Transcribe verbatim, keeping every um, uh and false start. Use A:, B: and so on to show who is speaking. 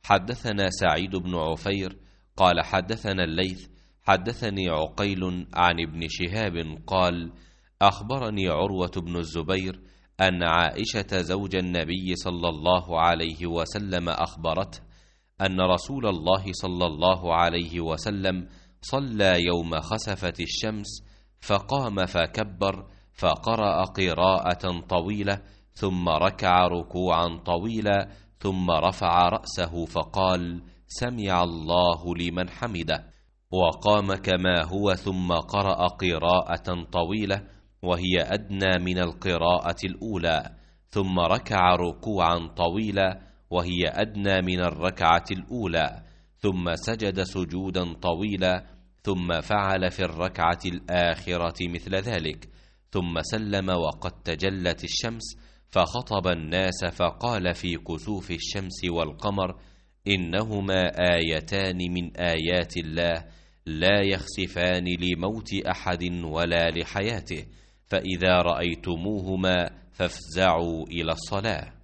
A: حدثنا سعيد بن عفير قال حدثنا الليث حدثني عقيل عن ابن شهاب قال أخبرني عروة بن الزبير أن عائشة زوج النبي صلى الله عليه وسلم أخبرته أن رسول الله صلى الله عليه وسلم صلى يوم خسفت الشمس فقام فكبر فقرأ قراءة طويلة ثم ركع ركوعا طويلا ثم رفع رأسه فقال سمع الله لمن حمده، وقام كما هو ثم قرأ قراءة طويلة وهي أدنى من القراءة الأولى، ثم ركع ركوعا طويلا وهي أدنى من الركعة الأولى، ثم سجد سجودا طويلا، ثم فعل في الركعة الآخرة مثل ذلك، ثم سلم وقد تجلت الشمس فخطب الناس فقال في كسوف الشمس والقمر إنهما آيتان من آيات الله لا يخسفان لموت أحد ولا لحياته، فإذا رأيتموهما فافزعوا إلى الصلاة.